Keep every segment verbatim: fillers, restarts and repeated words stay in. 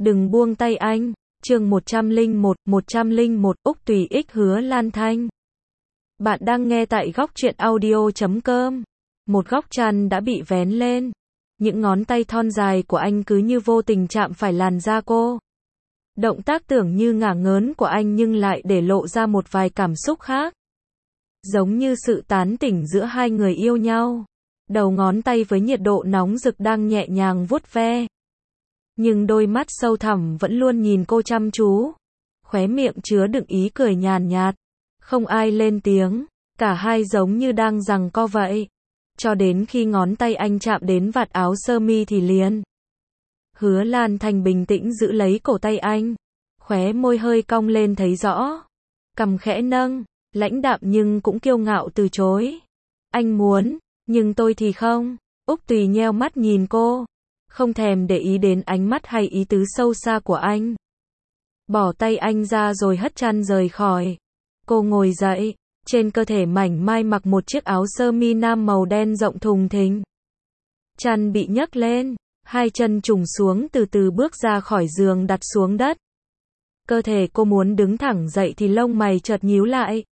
Đừng buông tay anh. Chương một trăm lẻ một, một trăm lẻ một, Úc Tùy X Hứa Lan Thanh. Bạn đang nghe tại góc truyện audio chấm com. Một góc chăn đã bị vén lên. Những ngón tay thon dài của anh cứ như vô tình chạm phải làn da cô. Động tác tưởng như ngả ngớn của anh nhưng lại để lộ ra một vài cảm xúc khác. Giống như sự tán tỉnh giữa hai người yêu nhau. Đầu ngón tay với nhiệt độ nóng rực đang nhẹ nhàng vuốt ve. Nhưng đôi mắt sâu thẳm vẫn luôn nhìn cô chăm chú. Khóe miệng chứa đựng ý cười nhàn nhạt. Không ai lên tiếng. Cả hai giống như đang giằng co vậy. Cho đến khi ngón tay anh chạm đến vạt áo sơ mi thì liền. Hứa Lan Thanh bình tĩnh giữ lấy cổ tay anh. Khóe môi hơi cong lên thấy rõ. Cằm khẽ nâng. Lãnh đạm nhưng cũng kiêu ngạo từ chối. Anh muốn, nhưng tôi thì không. Úc Tùy nheo mắt nhìn cô. Không thèm để ý đến ánh mắt hay ý tứ sâu xa của anh. Bỏ tay anh ra rồi hất chăn rời khỏi. Cô ngồi dậy. Trên cơ thể mảnh mai mặc một chiếc áo sơ mi nam màu đen rộng thùng thình. Chăn bị nhấc lên. Hai chân trùng xuống từ từ bước ra khỏi giường đặt xuống đất. Cơ thể cô muốn đứng thẳng dậy thì lông mày chợt nhíu lại.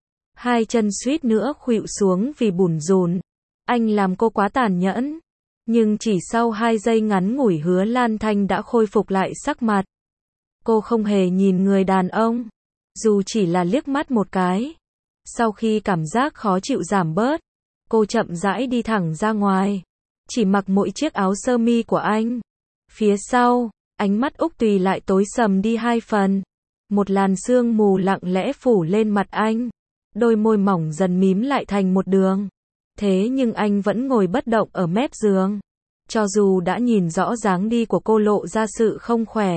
Hai chân suýt nữa khuỵu xuống vì bủn rủn. Anh làm cô quá tàn nhẫn. Nhưng chỉ sau hai giây ngắn ngủi Hứa Lan Thanh đã khôi phục lại sắc mặt. Cô không hề nhìn người đàn ông. Dù chỉ là liếc mắt một cái. Sau khi cảm giác khó chịu giảm bớt, cô chậm rãi đi thẳng ra ngoài. Chỉ mặc mỗi chiếc áo sơ mi của anh. Phía sau, ánh mắt Úc Tùy lại tối sầm đi hai phần. Một làn sương mù lặng lẽ phủ lên mặt anh. Đôi môi mỏng dần mím lại thành một đường. Thế nhưng anh vẫn ngồi bất động ở mép giường. Cho dù đã nhìn rõ dáng đi của cô lộ ra sự không khỏe.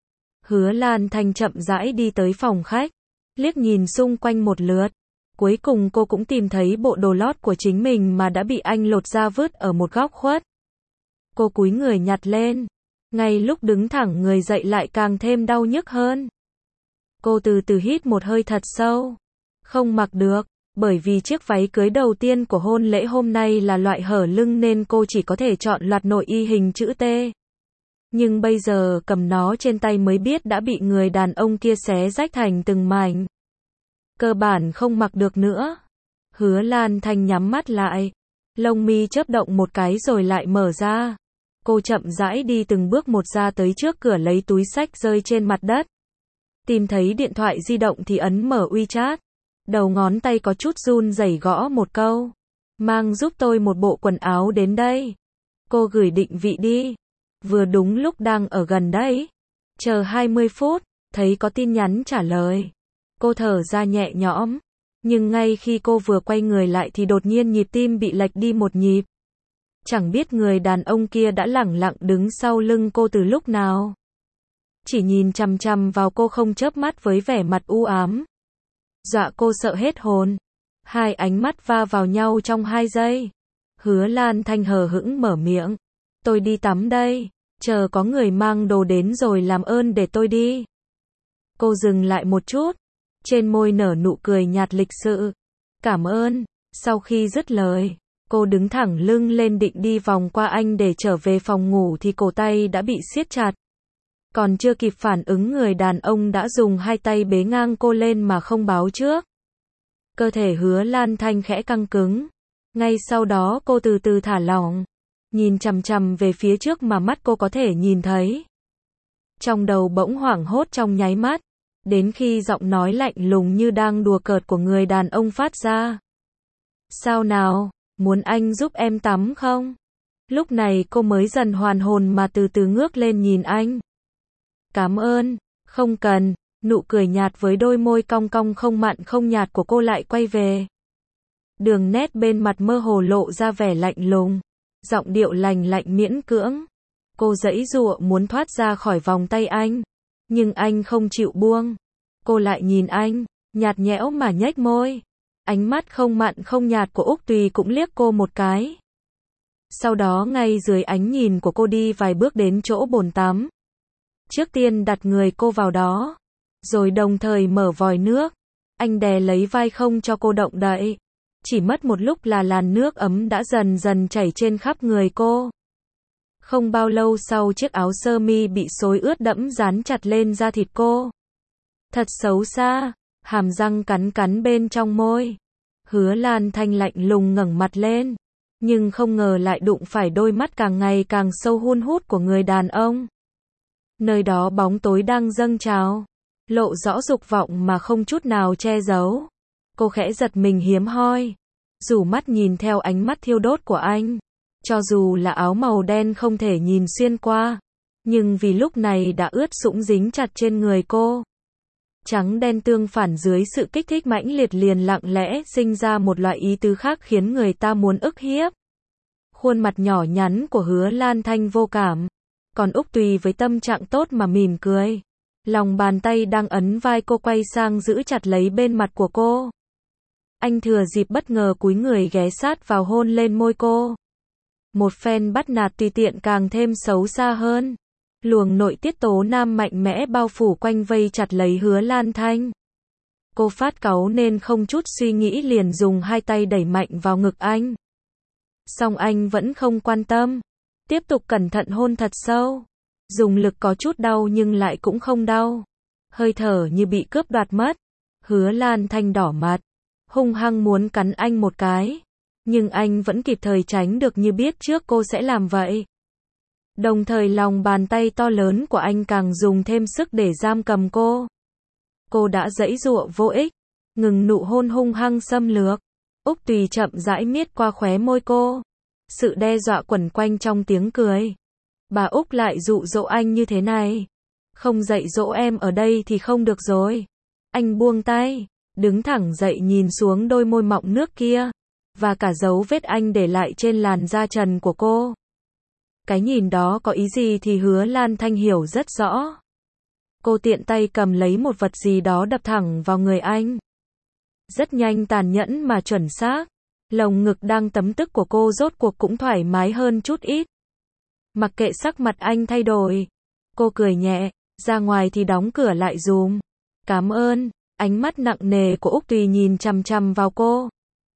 Hứa Lan Thanh chậm rãi đi tới phòng khách. Liếc nhìn xung quanh một lượt. Cuối cùng cô cũng tìm thấy bộ đồ lót của chính mình mà đã bị anh lột ra vứt ở một góc khuất. Cô cúi người nhặt lên. Ngay lúc đứng thẳng người dậy lại càng thêm đau nhức hơn. Cô từ từ hít một hơi thật sâu. Không mặc được, bởi vì chiếc váy cưới đầu tiên của hôn lễ hôm nay là loại hở lưng nên cô chỉ có thể chọn loạt nội y hình chữ T. Nhưng bây giờ cầm nó trên tay mới biết đã bị người đàn ông kia xé rách thành từng mảnh. Cơ bản không mặc được nữa. Hứa Lan Thanh nhắm mắt lại. Lông mi chớp động một cái rồi lại mở ra. Cô chậm rãi đi từng bước một ra tới trước cửa lấy túi xách rơi trên mặt đất. Tìm thấy điện thoại di động thì ấn mở WeChat. Đầu ngón tay có chút run rẩy gõ một câu. Mang giúp tôi một bộ quần áo đến đây. Cô gửi định vị đi. Vừa đúng lúc đang ở gần đấy. Chờ hai mươi phút, thấy có tin nhắn trả lời. Cô thở ra nhẹ nhõm. Nhưng ngay khi cô vừa quay người lại thì đột nhiên nhịp tim bị lệch đi một nhịp. Chẳng biết người đàn ông kia đã lẳng lặng đứng sau lưng cô từ lúc nào. Chỉ nhìn chằm chằm vào cô không chớp mắt với vẻ mặt u ám. Dọa cô sợ hết hồn. Hai ánh mắt va vào nhau trong hai giây. Hứa Lan Thanh hờ hững mở miệng. Tôi đi tắm đây. Chờ có người mang đồ đến rồi làm ơn để tôi đi. Cô dừng lại một chút. Trên môi nở nụ cười nhạt lịch sự. Cảm ơn. Sau khi dứt lời, cô đứng thẳng lưng lên định đi vòng qua anh để trở về phòng ngủ thì cổ tay đã bị siết chặt. Còn chưa kịp phản ứng người đàn ông đã dùng hai tay bế ngang cô lên mà không báo trước. Cơ thể Hứa Lan Thanh khẽ căng cứng. Ngay sau đó cô từ từ thả lỏng. Nhìn chằm chằm về phía trước mà mắt cô có thể nhìn thấy. Trong đầu bỗng hoảng hốt trong nháy mắt. Đến khi giọng nói lạnh lùng như đang đùa cợt của người đàn ông phát ra. Sao nào, muốn anh giúp em tắm không? Lúc này cô mới dần hoàn hồn mà từ từ ngước lên nhìn anh. Cảm ơn, không cần. Nụ cười nhạt với đôi môi cong cong không mặn không nhạt của cô lại quay về. Đường nét bên mặt mơ hồ lộ ra vẻ lạnh lùng. Giọng điệu lành lạnh miễn cưỡng. Cô giãy giụa muốn thoát ra khỏi vòng tay anh. Nhưng anh không chịu buông. Cô lại nhìn anh, nhạt nhẽo mà nhếch môi. Ánh mắt không mặn không nhạt của Úc Tùy cũng liếc cô một cái. Sau đó ngay dưới ánh nhìn của cô đi vài bước đến chỗ bồn tắm. Trước tiên đặt người cô vào đó. Rồi đồng thời mở vòi nước. Anh đè lấy vai không cho cô động đậy. Chỉ mất một lúc là làn nước ấm đã dần dần chảy trên khắp người cô. Không bao lâu sau chiếc áo sơ mi bị xối ướt đẫm dán chặt lên da thịt cô. Thật xấu xa, hàm răng cắn cắn bên trong môi. Hứa Lan Thanh lạnh lùng ngẩng mặt lên, nhưng không ngờ lại đụng phải đôi mắt càng ngày càng sâu hun hút của người đàn ông. Nơi đó bóng tối đang dâng trào, lộ rõ dục vọng mà không chút nào che giấu. Cô khẽ giật mình hiếm hoi, rủ mắt nhìn theo ánh mắt thiêu đốt của anh. Cho dù là áo màu đen không thể nhìn xuyên qua, nhưng vì lúc này đã ướt sũng dính chặt trên người cô. Trắng đen tương phản dưới sự kích thích mãnh liệt liền lặng lẽ sinh ra một loại ý tứ khác khiến người ta muốn ức hiếp. Khuôn mặt nhỏ nhắn của Hứa Lan Thanh vô cảm, còn Úc Tùy với tâm trạng tốt mà mỉm cười. Lòng bàn tay đang ấn vai cô quay sang giữ chặt lấy bên mặt của cô. Anh thừa dịp bất ngờ cúi người ghé sát vào hôn lên môi cô. Một phen bắt nạt tùy tiện càng thêm xấu xa hơn. Luồng nội tiết tố nam mạnh mẽ bao phủ quanh vây chặt lấy Hứa Lan Thanh. Cô phát cáu nên không chút suy nghĩ liền dùng hai tay đẩy mạnh vào ngực anh. Song anh vẫn không quan tâm, tiếp tục cẩn thận hôn thật sâu. Dùng lực có chút đau nhưng lại cũng không đau. Hơi thở như bị cướp đoạt mất. Hứa Lan Thanh đỏ mặt, hung hăng muốn cắn anh một cái. Nhưng anh vẫn kịp thời tránh được như biết trước cô sẽ làm vậy. Đồng thời lòng bàn tay to lớn của anh càng dùng thêm sức để giam cầm cô. Cô đã giãy giụa vô ích, ngừng nụ hôn hung hăng xâm lược. Úc Tùy chậm rãi miết qua khóe môi cô. Sự đe dọa quẩn quanh trong tiếng cười. Bà Úc lại dụ dỗ anh như thế này. Không dạy dỗ em ở đây thì không được rồi. Anh buông tay, đứng thẳng dậy nhìn xuống đôi môi mọng nước kia. Và cả dấu vết anh để lại trên làn da trần của cô. Cái nhìn đó có ý gì thì Hứa Lan Thanh hiểu rất rõ. Cô tiện tay cầm lấy một vật gì đó đập thẳng vào người anh. Rất nhanh, tàn nhẫn mà chuẩn xác. Lồng ngực đang tấm tức của cô rốt cuộc cũng thoải mái hơn chút ít. Mặc kệ sắc mặt anh thay đổi, cô cười nhẹ, ra ngoài thì đóng cửa lại dùm. Cảm ơn. Ánh mắt nặng nề của Úc Tùy nhìn chằm chằm vào cô.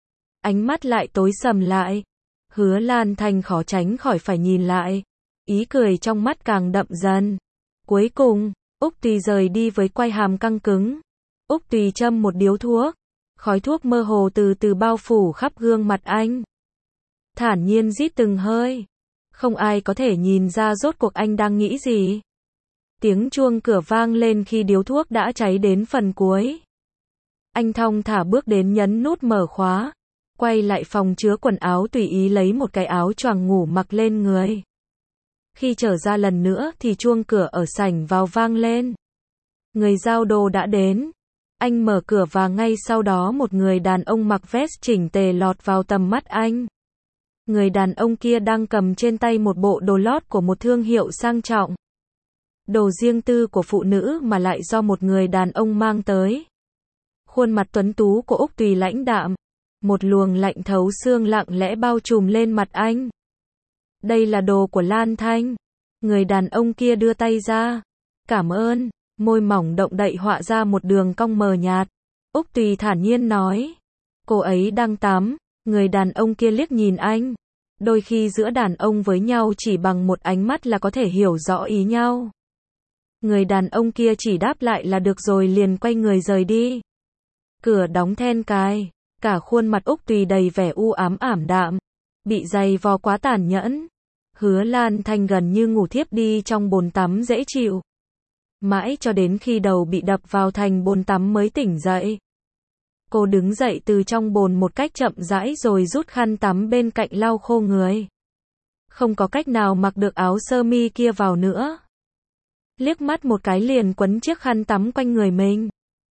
Ánh mắt lại tối sầm lại. Hứa Lan Thanh khó tránh khỏi phải nhìn lại. Ý cười trong mắt càng đậm dần. Cuối cùng, Úc Tùy rời đi với quai hàm căng cứng. Úc Tùy châm một điếu thuốc. Khói thuốc mơ hồ từ từ bao phủ khắp gương mặt anh. Thản nhiên rít từng hơi. Không ai có thể nhìn ra rốt cuộc anh đang nghĩ gì. Tiếng chuông cửa vang lên khi điếu thuốc đã cháy đến phần cuối. Anh thong thả bước đến nhấn nút mở khóa. Quay lại phòng chứa quần áo tùy ý lấy một cái áo choàng ngủ mặc lên người. Khi trở ra lần nữa thì chuông cửa ở sảnh vào vang lên. Người giao đồ đã đến. Anh mở cửa và ngay sau đó một người đàn ông mặc vest chỉnh tề lọt vào tầm mắt anh. Người đàn ông kia đang cầm trên tay một bộ đồ lót của một thương hiệu sang trọng. Đồ riêng tư của phụ nữ mà lại do một người đàn ông mang tới. Khuôn mặt tuấn tú của Úc Tùy lãnh đạm. Một luồng lạnh thấu xương lặng lẽ bao trùm lên mặt anh. Đây là đồ của Lan Thanh. Người đàn ông kia đưa tay ra. Cảm ơn. Môi mỏng động đậy họa ra một đường cong mờ nhạt. Úc Tùy thản nhiên nói. Cô ấy đang tắm. Người đàn ông kia liếc nhìn anh. Đôi khi giữa đàn ông với nhau chỉ bằng một ánh mắt là có thể hiểu rõ ý nhau. Người đàn ông kia chỉ đáp lại là được rồi liền quay người rời đi. Cửa đóng then cài. Cả khuôn mặt Úc Tùy đầy vẻ u ám ảm đạm. Bị giày vò quá tàn nhẫn. Hứa Lan Thanh gần như ngủ thiếp đi trong bồn tắm dễ chịu. Mãi cho đến khi đầu bị đập vào thành bồn tắm mới tỉnh dậy. Cô đứng dậy từ trong bồn một cách chậm rãi rồi rút khăn tắm bên cạnh lau khô người. Không có cách nào mặc được áo sơ mi kia vào nữa. Liếc mắt một cái liền quấn chiếc khăn tắm quanh người mình.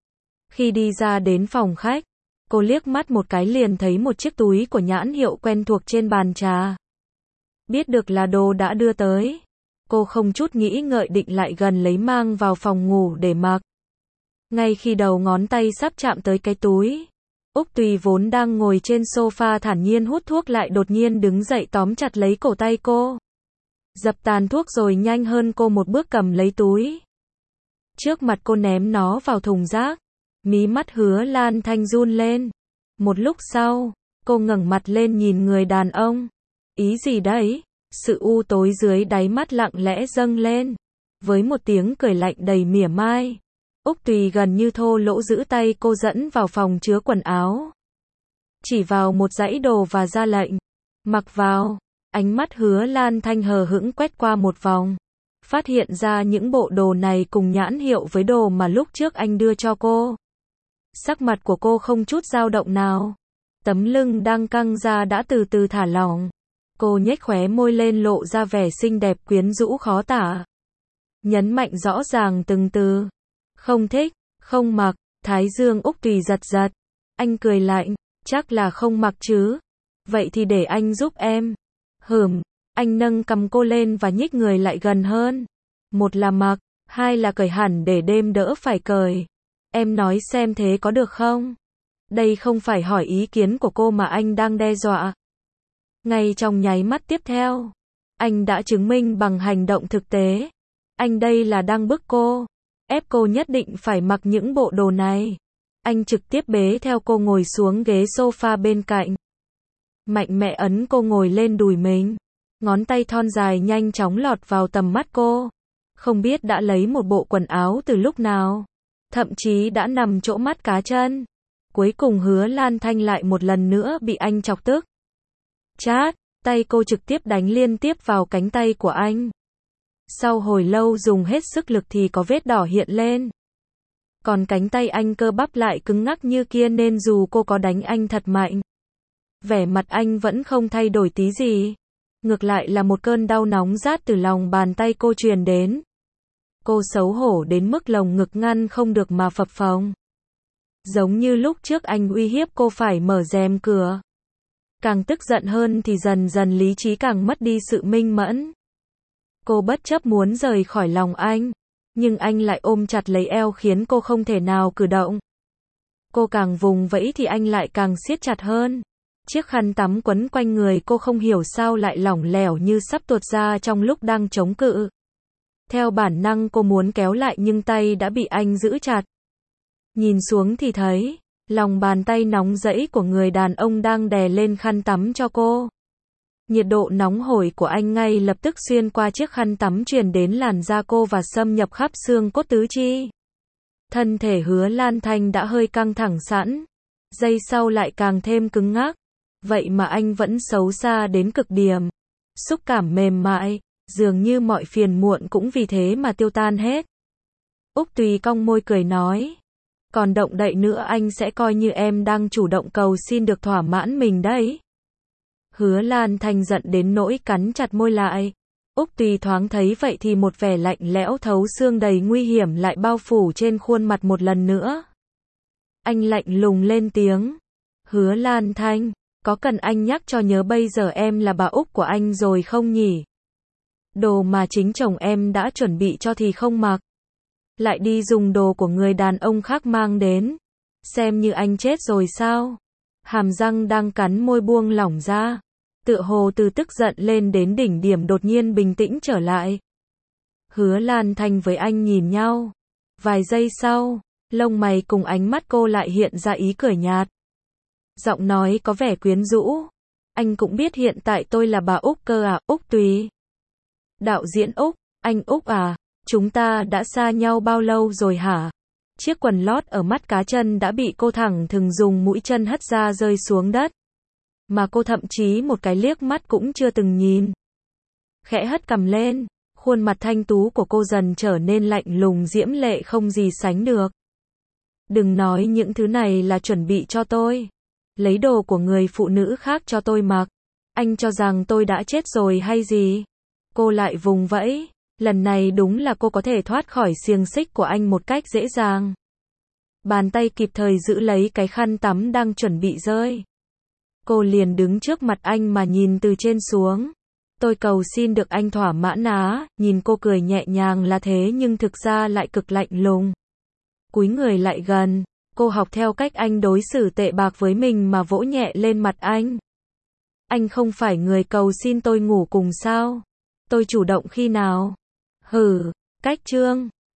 Khi đi ra đến phòng khách, cô liếc mắt một cái liền thấy một chiếc túi của nhãn hiệu quen thuộc trên bàn trà. Biết được là đồ đã đưa tới. Cô không chút nghĩ ngợi định lại gần lấy mang vào phòng ngủ để mặc. Ngay khi đầu ngón tay sắp chạm tới cái túi, Úc Tùy vốn đang ngồi trên sofa thản nhiên hút thuốc lại đột nhiên đứng dậy tóm chặt lấy cổ tay cô. Dập tàn thuốc rồi nhanh hơn cô một bước cầm lấy túi. Trước mặt cô ném nó vào thùng rác. Mí mắt Hứa Lan Thanh run lên. Một lúc sau, cô ngẩng mặt lên nhìn người đàn ông. Ý gì đấy? Sự u tối dưới đáy mắt lặng lẽ dâng lên. Với một tiếng cười lạnh đầy mỉa mai, Úc Tùy gần như thô lỗ giữ tay cô dẫn vào phòng chứa quần áo. Chỉ vào một dãy đồ và ra lệnh. Mặc vào. Ánh mắt Hứa Lan Thanh hờ hững quét qua một vòng. Phát hiện ra những bộ đồ này cùng nhãn hiệu với đồ mà lúc trước anh đưa cho cô. Sắc mặt của cô không chút dao động nào. Tấm lưng đang căng ra đã từ từ thả lỏng. Cô nhếch khóe môi lên lộ ra vẻ xinh đẹp quyến rũ khó tả. Nhấn mạnh rõ ràng từng từ. Không thích, không mặc. Thái dương Úc Tùy giật giật. Anh cười lạnh, chắc là không mặc chứ. Vậy thì để anh giúp em. Hửm, anh nâng cầm cô lên và nhích người lại gần hơn. Một là mặc, hai là cởi hẳn để đêm đỡ phải cởi. Em nói xem thế có được không? Đây không phải hỏi ý kiến của cô mà anh đang đe dọa. Ngay trong nháy mắt tiếp theo, anh đã chứng minh bằng hành động thực tế. Anh đây là đang bức cô, ép cô nhất định phải mặc những bộ đồ này. Anh trực tiếp bế theo cô ngồi xuống ghế sofa bên cạnh. Mạnh mẽ ấn cô ngồi lên đùi mình. Ngón tay thon dài nhanh chóng lọt vào tầm mắt cô. Không biết đã lấy một bộ quần áo từ lúc nào. Thậm chí đã nằm chỗ mắt cá chân. Cuối cùng Hứa Lan Thanh lại một lần nữa bị anh chọc tức. Chát, tay cô trực tiếp đánh liên tiếp vào cánh tay của anh. Sau hồi lâu dùng hết sức lực thì có vết đỏ hiện lên. Còn cánh tay anh cơ bắp lại cứng ngắc như kia nên dù cô có đánh anh thật mạnh, vẻ mặt anh vẫn không thay đổi tí gì. Ngược lại là một cơn đau nóng rát từ lòng bàn tay cô truyền đến. Cô xấu hổ đến mức lồng ngực ngăn không được mà phập phồng. Giống như lúc trước anh uy hiếp cô phải mở rèm cửa. Càng tức giận hơn thì dần dần lý trí càng mất đi sự minh mẫn. Cô bất chấp muốn rời khỏi lòng anh, nhưng anh lại ôm chặt lấy eo khiến cô không thể nào cử động. Cô càng vùng vẫy thì anh lại càng siết chặt hơn. Chiếc khăn tắm quấn quanh người cô không hiểu sao lại lỏng lẻo như sắp tuột ra trong lúc đang chống cự. Theo bản năng cô muốn kéo lại nhưng tay đã bị anh giữ chặt. Nhìn xuống thì thấy, lòng bàn tay nóng rẫy của người đàn ông đang đè lên khăn tắm cho cô. Nhiệt độ nóng hổi của anh ngay lập tức xuyên qua chiếc khăn tắm truyền đến làn da cô và xâm nhập khắp xương cốt tứ chi. Thân thể Hứa Lan Thanh đã hơi căng thẳng sẵn, giây sau lại càng thêm cứng ngắc. Vậy mà anh vẫn xấu xa đến cực điểm. Xúc cảm mềm mại, dường như mọi phiền muộn cũng vì thế mà tiêu tan hết. Úc Tùy cong môi cười nói. Còn động đậy nữa anh sẽ coi như em đang chủ động cầu xin được thỏa mãn mình đấy. Hứa Lan Thanh giận đến nỗi cắn chặt môi lại. Úc Tùy thoáng thấy vậy thì một vẻ lạnh lẽo thấu xương đầy nguy hiểm lại bao phủ trên khuôn mặt một lần nữa. Anh lạnh lùng lên tiếng. Hứa Lan Thanh, có cần anh nhắc cho nhớ bây giờ em là bà Úc của anh rồi không nhỉ? Đồ mà chính chồng em đã chuẩn bị cho thì không mặc. Lại đi dùng đồ của người đàn ông khác mang đến. Xem như anh chết rồi sao? Hàm răng đang cắn môi buông lỏng ra. Tựa hồ từ tức giận lên đến đỉnh điểm đột nhiên bình tĩnh trở lại. Hứa Lan Thanh với anh nhìn nhau. Vài giây sau, lông mày cùng ánh mắt cô lại hiện ra ý cười nhạt. Giọng nói có vẻ quyến rũ. Anh cũng biết hiện tại tôi là bà Úc cơ à, Úc Tùy. Đạo diễn Úc, anh Úc à, chúng ta đã xa nhau bao lâu rồi hả? Chiếc quần lót ở mắt cá chân đã bị cô thẳng thừng dùng mũi chân hất ra rơi xuống đất. Mà cô thậm chí một cái liếc mắt cũng chưa từng nhìn. Khẽ hất cằm lên, khuôn mặt thanh tú của cô dần trở nên lạnh lùng diễm lệ không gì sánh được. Đừng nói những thứ này là chuẩn bị cho tôi. Lấy đồ của người phụ nữ khác cho tôi mặc. Anh cho rằng tôi đã chết rồi hay gì? Cô lại vùng vẫy. Lần này đúng là cô có thể thoát khỏi xiềng xích của anh một cách dễ dàng. Bàn tay kịp thời giữ lấy cái khăn tắm đang chuẩn bị rơi. Cô liền đứng trước mặt anh mà nhìn từ trên xuống. Tôi cầu xin được anh thỏa mãn á. Nhìn cô cười nhẹ nhàng là thế nhưng thực ra lại cực lạnh lùng. Cúi người lại gần. Cô học theo cách anh đối xử tệ bạc với mình mà vỗ nhẹ lên mặt anh. Anh không phải người cầu xin tôi ngủ cùng sao? Tôi chủ động khi nào? Hừ, cách trương.